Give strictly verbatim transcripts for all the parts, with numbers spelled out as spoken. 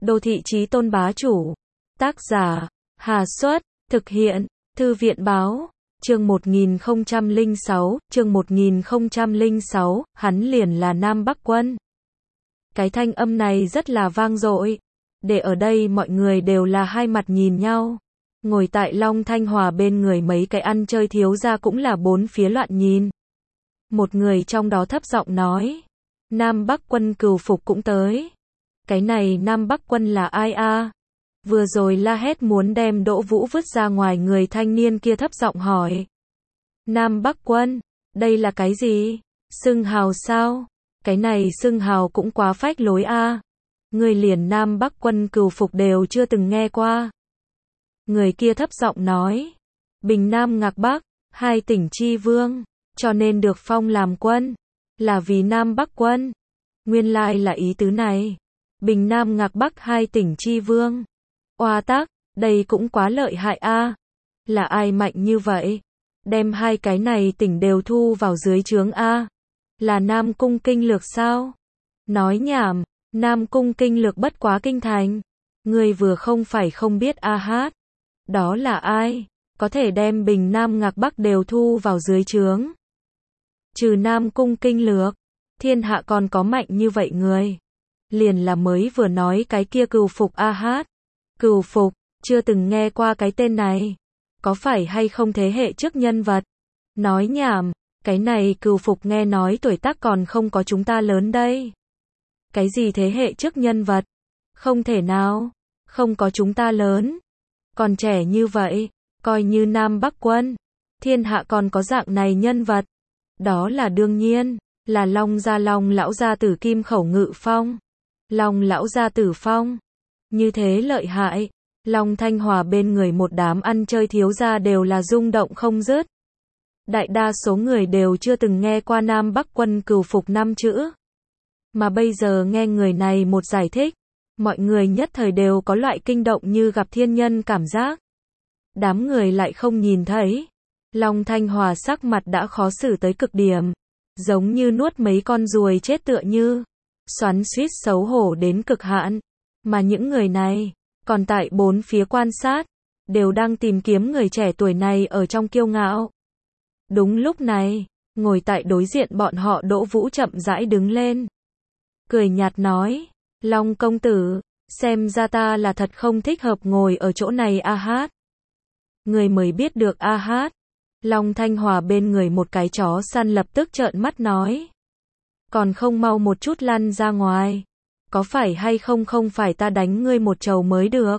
Đô thị chí tôn bá chủ. Tác giả, Hà Xuất, thực hiện, Thư viện báo, chương một nghìn không trăm lẻ sáu, chương một nghìn không trăm lẻ sáu, hắn liền là Nam Bắc Quân. Cái thanh âm này rất là vang dội, để ở đây mọi người đều là hai mặt nhìn nhau. Ngồi tại Long Thanh Hòa bên người mấy cái ăn chơi thiếu gia cũng là bốn phía loạn nhìn. Một người trong đó thấp giọng nói, Nam Bắc Quân Cừu Phục cũng tới. Cái này Nam Bắc Quân là ai a? Vừa rồi la hét muốn đem Đỗ Vũ vứt ra ngoài, người thanh niên kia thấp giọng hỏi. Nam Bắc Quân, đây là cái gì? Xưng hào sao? Cái này xưng hào cũng quá phách lối a. Người liền Nam Bắc Quân Cừu Phục đều chưa từng nghe qua. Người kia thấp giọng nói, Bình Nam Ngạc Bắc, hai tỉnh chi vương, cho nên được phong làm quân, là vì Nam Bắc Quân. Nguyên lai là ý tứ này. Bình Nam Ngạc Bắc hai tỉnh chi vương. Oa tác, đây cũng quá lợi hại a. Là ai mạnh như vậy? Đem hai cái này tỉnh đều thu vào dưới trướng a. Là Nam Cung Kinh Lược sao? Nói nhảm, Nam Cung Kinh Lược bất quá kinh thành. Người vừa không phải không biết a hát. Đó là ai? Có thể đem Bình Nam Ngạc Bắc đều thu vào dưới trướng. Trừ Nam Cung Kinh Lược, thiên hạ còn có mạnh như vậy người. Liền là mới vừa nói cái kia Cừu Phục a hát. Cừu Phục, chưa từng nghe qua cái tên này. Có phải hay không thế hệ trước nhân vật? Nói nhảm, cái này Cừu Phục nghe nói tuổi tác còn không có chúng ta lớn đây. Cái gì thế hệ trước nhân vật? Không thể nào, không có chúng ta lớn. Còn trẻ như vậy, coi như Nam Bắc Quân. Thiên hạ còn có dạng này nhân vật. Đó là đương nhiên, là Long gia Long lão gia tử Kim Khẩu Ngự Phong. Long lão gia tử Phong. Như thế lợi hại. Long Thanh Hòa bên người một đám ăn chơi thiếu gia đều là rung động không dứt. Đại đa số người đều chưa từng nghe qua Nam Bắc Quân Cừu Phục năm chữ. Mà bây giờ nghe người này một giải thích, mọi người nhất thời đều có loại kinh động như gặp thiên nhân cảm giác. Đám người lại không nhìn thấy. Long Thanh Hòa sắc mặt đã khó xử tới cực điểm. Giống như nuốt mấy con ruồi chết tựa như. Xoắn xuýt xấu hổ đến cực hạn. Mà những người này, còn tại bốn phía quan sát, đều đang tìm kiếm người trẻ tuổi này ở trong kiêu ngạo. Đúng lúc này, ngồi tại đối diện bọn họ Đỗ Vũ chậm rãi đứng lên. Cười nhạt nói, Long công tử, xem ra ta là thật không thích hợp ngồi ở chỗ này a hát. Người mới biết được a hát. Long Thanh Hòa bên người một cái chó săn lập tức trợn mắt nói. Còn không mau một chút lăn ra ngoài. Có phải hay không không phải ta đánh ngươi một trầu mới được.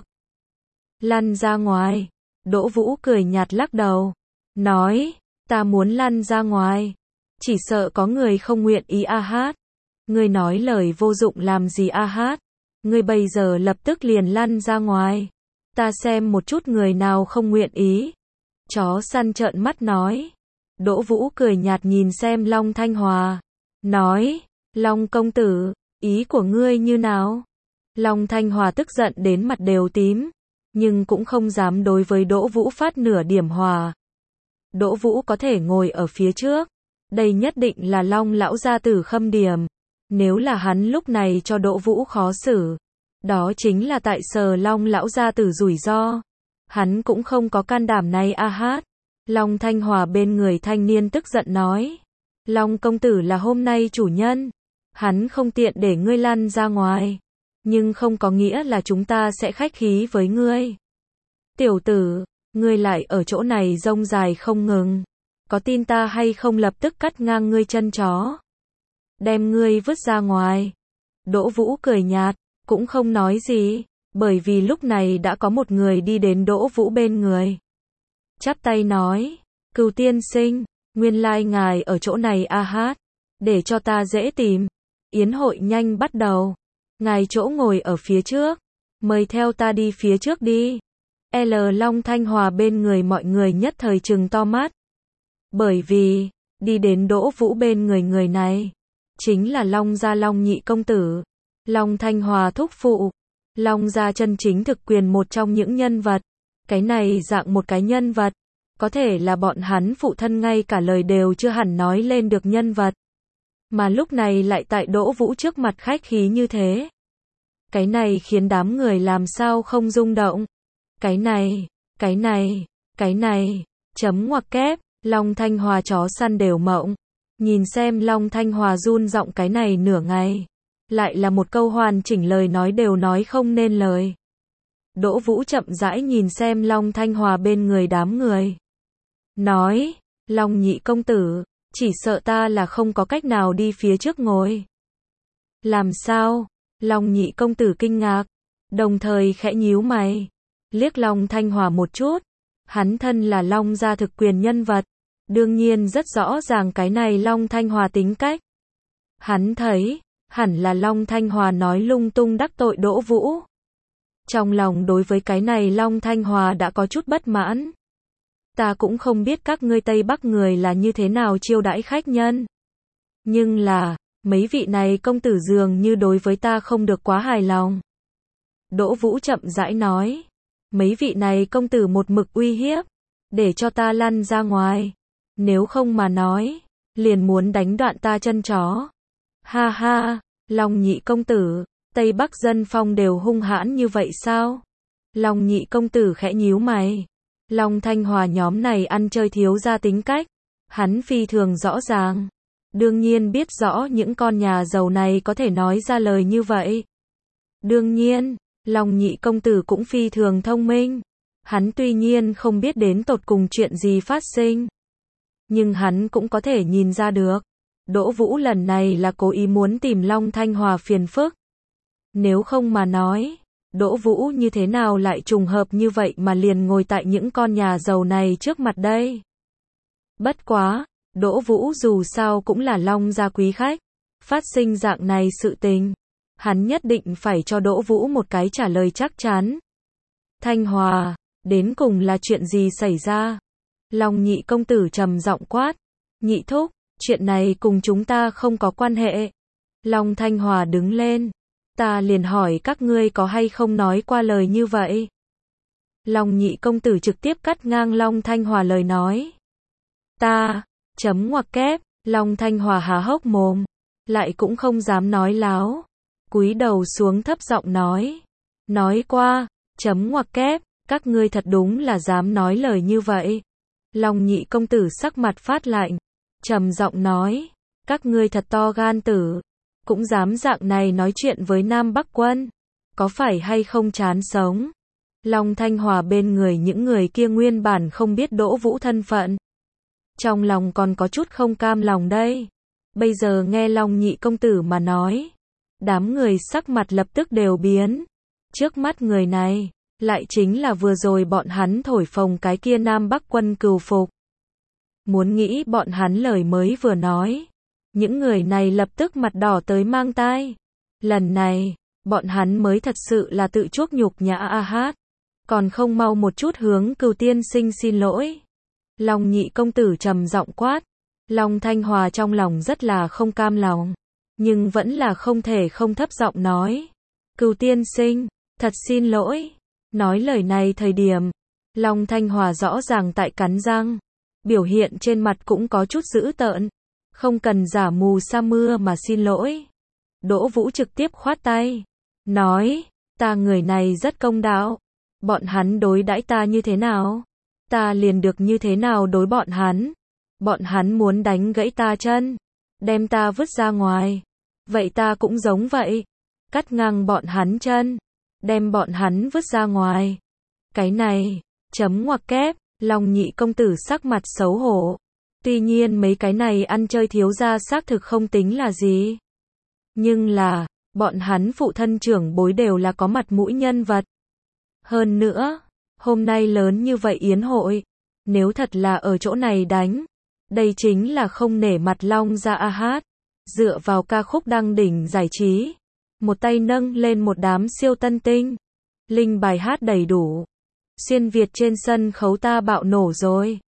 Lăn ra ngoài. Đỗ Vũ cười nhạt lắc đầu. Nói, ta muốn lăn ra ngoài. Chỉ sợ có người không nguyện ý a hát. Ngươi nói lời vô dụng làm gì a hát. Ngươi bây giờ lập tức liền lăn ra ngoài. Ta xem một chút người nào không nguyện ý. Chó săn trợn mắt nói. Đỗ Vũ cười nhạt nhìn xem Long Thanh Hòa. Nói, Long công tử, ý của ngươi như nào? Long Thanh Hòa tức giận đến mặt đều tím. Nhưng cũng không dám đối với Đỗ Vũ phát nửa điểm hòa. Đỗ Vũ có thể ngồi ở phía trước. Đây nhất định là Long lão gia tử khâm điểm. Nếu là hắn lúc này cho Đỗ Vũ khó xử. Đó chính là tại sờ Long lão gia tử rủi ro. Hắn cũng không có can đảm này a hát. Long Thanh Hòa bên người thanh niên tức giận nói. Long công tử là hôm nay chủ nhân. Hắn không tiện để ngươi lăn ra ngoài. Nhưng không có nghĩa là chúng ta sẽ khách khí với ngươi. Tiểu tử, ngươi lại ở chỗ này rông dài không ngừng. Có tin ta hay không lập tức cắt ngang ngươi chân chó. Đem ngươi vứt ra ngoài. Đỗ Vũ cười nhạt, cũng không nói gì. Bởi vì lúc này đã có một người đi đến Đỗ Vũ bên người. Chắp tay nói, Cừu tiên sinh, nguyên lai ngài ở chỗ này a hát. Để cho ta dễ tìm. Yến hội nhanh bắt đầu. Ngài chỗ ngồi ở phía trước. Mời theo ta đi phía trước đi. L Long Thanh Hòa bên người mọi người nhất thời trừng to mắt. Bởi vì, đi đến Đỗ Vũ bên người người này. Chính là Long gia Long nhị công tử. Long Thanh Hòa thúc phụ. Long gia chân chính thực quyền một trong những nhân vật. Cái này dạng một cái nhân vật. Có thể là bọn hắn phụ thân ngay cả lời đều chưa hẳn nói lên được nhân vật. Mà lúc này lại tại Đỗ Vũ trước mặt khách khí như thế. Cái này khiến đám người làm sao không rung động. Cái này, cái này, cái này, chấm ngoặc kép, Long Thanh Hòa chó săn đều mộng. Nhìn xem Long Thanh Hòa run giọng cái này nửa ngày. Lại là một câu hoàn chỉnh lời nói đều nói không nên lời. Đỗ Vũ chậm rãi nhìn xem Long Thanh Hòa bên người đám người. Nói, Long nhị công tử, chỉ sợ ta là không có cách nào đi phía trước ngồi. Làm sao? Long nhị công tử kinh ngạc, đồng thời khẽ nhíu mày, liếc Long Thanh Hòa một chút. Hắn thân là Long gia thực quyền nhân vật, đương nhiên rất rõ ràng cái này Long Thanh Hòa tính cách. Hắn thấy, hẳn là Long Thanh Hòa nói lung tung đắc tội Đỗ Vũ. Trong lòng đối với cái này Long Thanh Hòa đã có chút bất mãn. Ta cũng không biết các ngươi Tây Bắc người là như thế nào chiêu đãi khách nhân. Nhưng là, mấy vị này công tử dường như đối với ta không được quá hài lòng. Đỗ Vũ chậm rãi nói. Mấy vị này công tử một mực uy hiếp, để cho ta lăn ra ngoài. Nếu không mà nói, liền muốn đánh đoạn ta chân chó. Ha ha, Long nhị công tử, Tây Bắc dân phong đều hung hãn như vậy sao? Long nhị công tử khẽ nhíu mày. Long Thanh Hòa nhóm này ăn chơi thiếu ra tính cách. Hắn phi thường rõ ràng. Đương nhiên biết rõ những con nhà giàu này có thể nói ra lời như vậy. Đương nhiên, Long nhị công tử cũng phi thường thông minh. Hắn tuy nhiên không biết đến tột cùng chuyện gì phát sinh. Nhưng hắn cũng có thể nhìn ra được. Đỗ Vũ lần này là cố ý muốn tìm Long Thanh Hòa phiền phức. Nếu không mà nói, Đỗ Vũ như thế nào lại trùng hợp như vậy mà liền ngồi tại những con nhà giàu này trước mặt đây. Bất quá, Đỗ Vũ dù sao cũng là Long gia quý khách. Phát sinh dạng này sự tình, hắn nhất định phải cho Đỗ Vũ một cái trả lời chắc chắn. Thanh Hòa, đến cùng là chuyện gì xảy ra? Long nhị công tử trầm giọng quát. Nhị thúc, chuyện này cùng chúng ta không có quan hệ. Long Thanh Hòa đứng lên. Ta liền hỏi các ngươi có hay không nói qua lời như vậy. Long nhị công tử trực tiếp cắt ngang Long Thanh Hòa lời nói. Ta, chấm ngoặc kép, Long Thanh Hòa há hốc mồm, lại cũng không dám nói láo. Cúi đầu xuống thấp giọng nói. Nói qua, chấm ngoặc kép, các ngươi thật đúng là dám nói lời như vậy. Long nhị công tử sắc mặt phát lạnh, trầm giọng nói. Các ngươi thật to gan tử. Cũng dám dạng này nói chuyện với Nam Bắc quân. Có phải hay không chán sống? Long Thanh Hòa bên người những người kia nguyên bản không biết Đỗ Vũ thân phận. Trong lòng còn có chút không cam lòng đây. Bây giờ nghe Long nhị công tử mà nói. Đám người sắc mặt lập tức đều biến. Trước mắt người này, lại chính là vừa rồi bọn hắn thổi phồng cái kia Nam Bắc quân cừu phục. Muốn nghĩ bọn hắn lời mới vừa nói. Những người này lập tức mặt đỏ tới mang tai. Lần này, bọn hắn mới thật sự là tự chuốc nhục nhã a hát. Còn không mau một chút hướng Cửu tiên sinh xin lỗi. Long nhị công tử trầm giọng quát. Long Thanh Hòa trong lòng rất là không cam lòng. Nhưng vẫn là không thể không thấp giọng nói. Cửu tiên sinh, thật xin lỗi. Nói lời này thời điểm, Long Thanh Hòa rõ ràng tại cắn răng. Biểu hiện trên mặt cũng có chút dữ tợn. Không cần giả mù sa mưa mà xin lỗi. Đỗ Vũ trực tiếp khoát tay. Nói, ta người này rất công đạo. Bọn hắn đối đãi ta như thế nào? Ta liền được như thế nào đối bọn hắn? Bọn hắn muốn đánh gãy ta chân, đem ta vứt ra ngoài. Vậy ta cũng giống vậy. Cắt ngang bọn hắn chân, đem bọn hắn vứt ra ngoài. Cái này, chấm ngoặc kép, Long nhị công tử sắc mặt xấu hổ. Tuy nhiên mấy cái này ăn chơi thiếu gia xác thực không tính là gì. Nhưng là, bọn hắn phụ thân trưởng bối đều là có mặt mũi nhân vật. Hơn nữa, hôm nay lớn như vậy yến hội, nếu thật là ở chỗ này đánh, đây chính là không nể mặt Long gia a hát. Dựa vào ca khúc đăng đỉnh giải trí, một tay nâng lên một đám siêu tân tinh. Linh bài hát đầy đủ. Xuyên Việt trên sân khấu ta bạo nổ rồi.